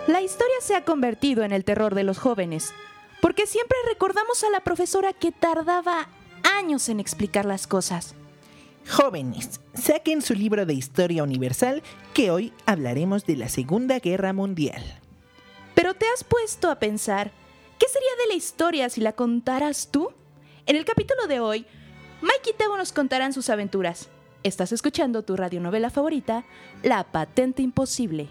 La historia se ha convertido en el terror de los jóvenes, porque siempre recordamos a la profesora que tardaba años en explicar las cosas. Jóvenes, saquen su libro de Historia Universal, que hoy hablaremos de la Segunda Guerra Mundial. ¿Pero te has puesto a pensar qué sería de la historia si la contaras tú? En el capítulo de hoy, Mike y Tebo nos contarán sus aventuras. Estás escuchando tu radionovela favorita, La Patente Imposible.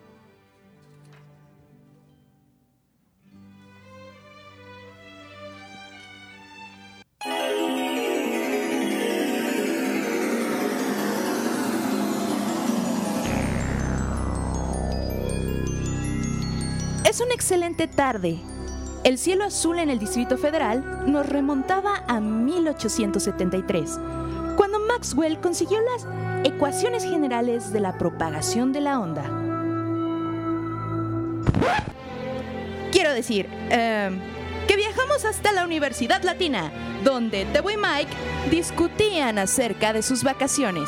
Es una excelente tarde. El cielo azul en el Distrito Federal nos remontaba a 1873, cuando Maxwell consiguió las ecuaciones generales de la propagación de la onda. Quiero decir, que viajamos hasta la Universidad Latina, donde Tebo y Mike discutían acerca de sus vacaciones.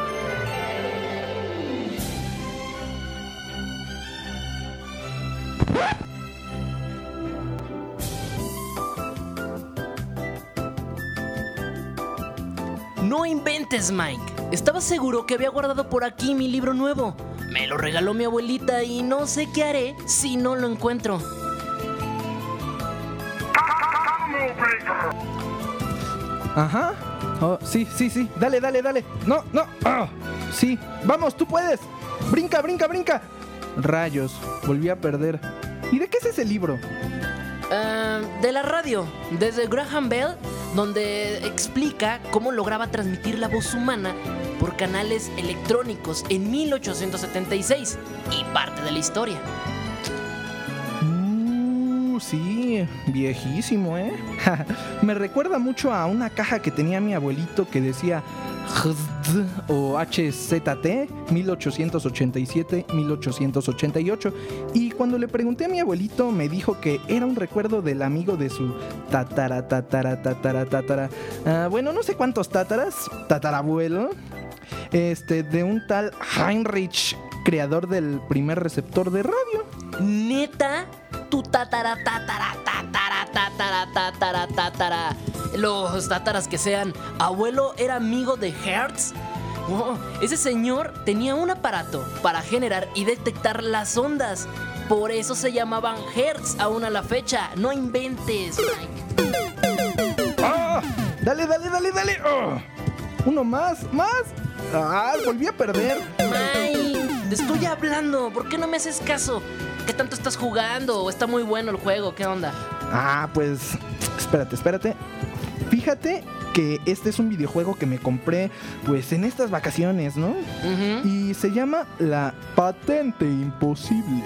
No inventes, Mike. Estaba seguro que había guardado por aquí mi libro nuevo. Me lo regaló mi abuelita y no sé qué haré si no lo encuentro. Ajá. Oh, sí. Dale. No. Oh, sí. Vamos, tú puedes. Brinca. Rayos, volví a perder. ¿Y de qué es ese libro? De la radio, desde Graham Bell, donde explica cómo lograba transmitir la voz humana por canales electrónicos en 1876 y parte de la historia. Sí, viejísimo, ¿eh? Me recuerda mucho a una caja que tenía mi abuelito que decía HZT o HZT 1887-1888. Y cuando le pregunté a mi abuelito me dijo que era un recuerdo del amigo de su tatara. Bueno, no sé cuántos tatarabuelo. De un tal Heinrich, creador del primer receptor de radio. ¿Neta? Tu los tátaras que sean, abuelo era amigo de Hertz. Oh, ese señor tenía un aparato para generar y detectar las ondas. Por eso se llamaban Hertz aún a la fecha. No inventes, Mike. ¡Ah! Dale. Oh. Uno más. Ah, volví a perder. Mike, te estoy hablando. ¿Por qué no me haces caso? ¿Qué tanto estás jugando? ¿Está muy bueno el juego? ¿Qué onda? Ah, pues espérate. Fíjate que este es un videojuego que me compré pues en estas vacaciones, ¿no? Uh-huh. Y se llama La Patente Imposible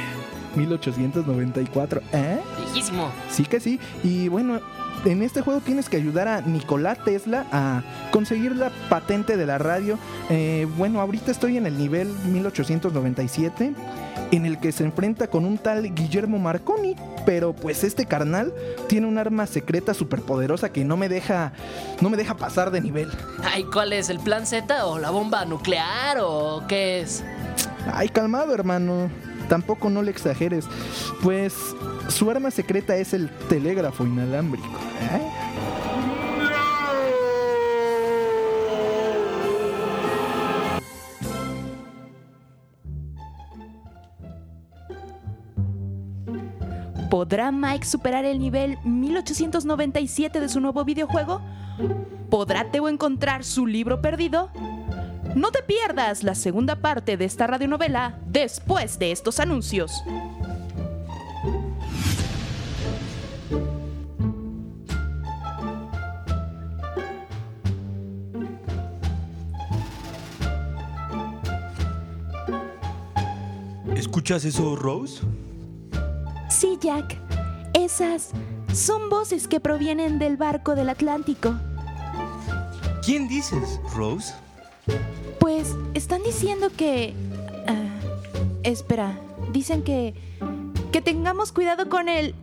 1894. Viejísimo. Sí que sí. Y bueno, en este juego tienes que ayudar a Nikola Tesla a conseguir la patente de la radio. Bueno, ahorita estoy en el nivel 1897, en el que se enfrenta con un tal Guillermo Marconi, pero pues este carnal tiene un arma secreta superpoderosa que no me deja pasar de nivel. Ay, ¿cuál es? ¿El plan Z o la bomba nuclear o qué es? Ay, calmado, hermano. Tampoco no le exageres. Pues su arma secreta es el telégrafo inalámbrico. ¿Podrá Mike superar el nivel 1897 de su nuevo videojuego? ¿Podrá Teo encontrar su libro perdido? No te pierdas la segunda parte de esta radionovela después de estos anuncios. ¿Escuchas eso, Rose? Sí, Jack. Esas son voces que provienen del barco del Atlántico. ¿Quién dices, Rose? Pues están diciendo que... espera, dicen que tengamos cuidado con el...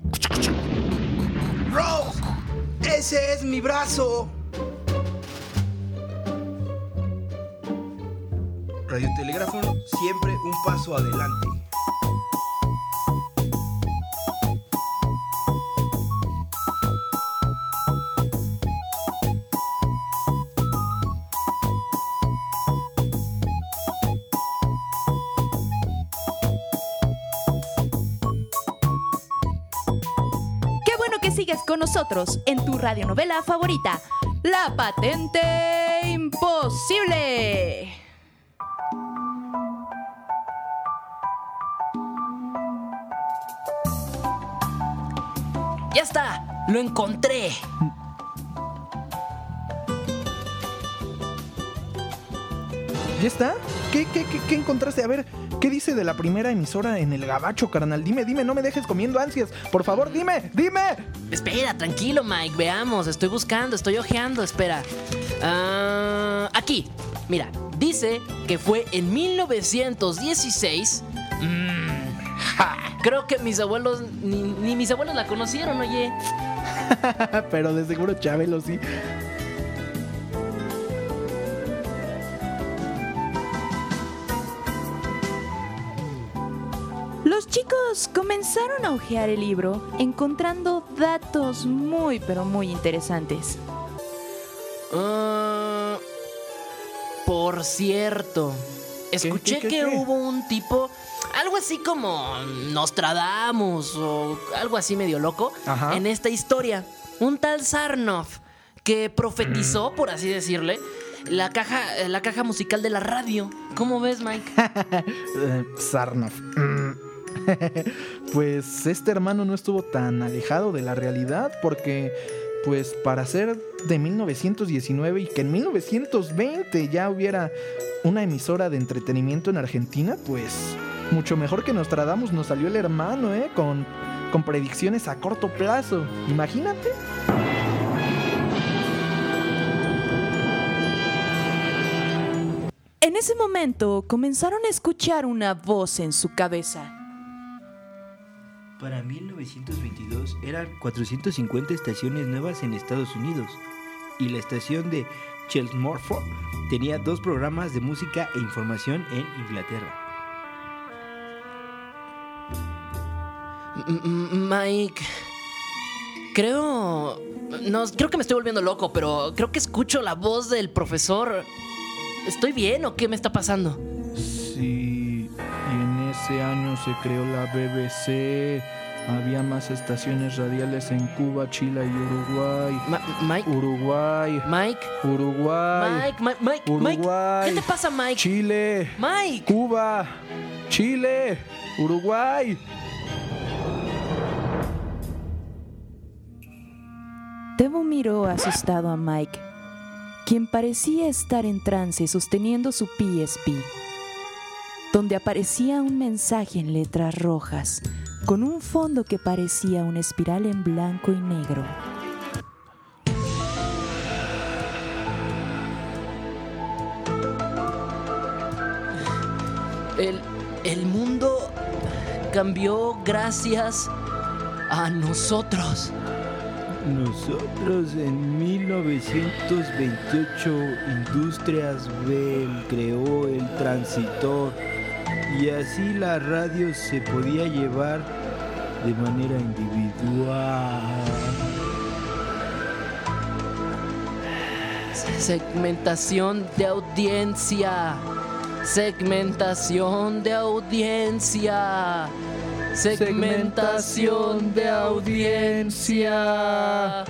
¡Rose! ¡Ese es mi brazo! Radiotelégrafo, siempre un paso adelante. sigues con nosotros en tu radionovela favorita, La Patente Imposible. ¡Ya está! ¡Lo encontré! ¿Ya está? ¿Qué encontraste? A ver, ¿qué dice de la primera emisora en el Gabacho, carnal? Dime, no me dejes comiendo ansias. Por favor, dime. Espera, tranquilo, Mike, veamos. Estoy buscando, estoy ojeando, espera. Aquí, mira, dice que fue en 1916. Creo que mis abuelos, ni mis abuelos la conocieron, oye. Pero de seguro Chabelo sí. Los chicos comenzaron a hojear el libro, encontrando datos muy pero muy interesantes. Por cierto, escuché que hubo un tipo, algo así como Nostradamus o algo así medio loco, Ajá. en esta historia. Un tal Sarnoff que profetizó, por así decirle, la caja musical de la radio. ¿Cómo ves, Mike? Sarnoff. Pues este hermano no estuvo tan alejado de la realidad porque, pues para ser de 1919 y que en 1920 ya hubiera una emisora de entretenimiento en Argentina, pues mucho mejor que Nostradamus nos salió el hermano, con predicciones a corto plazo. Imagínate. En ese momento comenzaron a escuchar una voz en su cabeza. Para 1922 eran 450 estaciones nuevas en Estados Unidos y la estación de Chelmsford tenía 2 programas de música e información en Inglaterra. Mike, creo que me estoy volviendo loco, pero creo que escucho la voz del profesor. ¿Estoy bien o qué me está pasando? Sí, y en ese año se creó la BBC. Había más estaciones radiales en Cuba, Chile y Uruguay. Mike, Uruguay. Mike, Uruguay. Mike, ¿qué te pasa, Mike? Chile. Mike. Cuba. Chile. Uruguay. Tebo miró asustado a Mike, quien parecía estar en trance sosteniendo su PSP, donde aparecía un mensaje en letras rojas, con un fondo que parecía una espiral en blanco y negro. El mundo cambió gracias a nosotros. Nosotros en 1928 Industrias Bell creó el transistor y así la radio se podía llevar de manera individual. Segmentación de audiencia. Segmentación de audiencia. Segmentación de audiencia.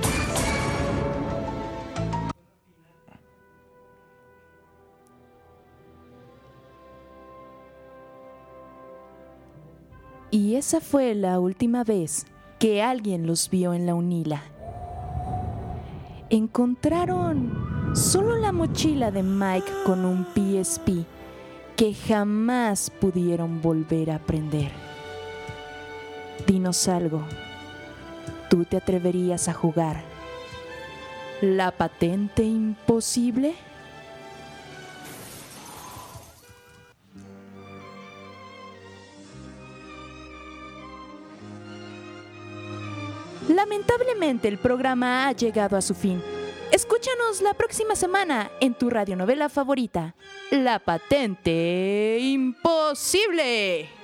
Y esa fue la última vez que alguien los vio en la UNILA. Encontraron solo la mochila de Mike con un PSP que jamás pudieron volver a aprender. Dinos algo, ¿tú te atreverías a jugar la patente imposible? Lamentablemente el programa ha llegado a su fin. Escúchanos la próxima semana en tu radionovela favorita, La Patente Imposible.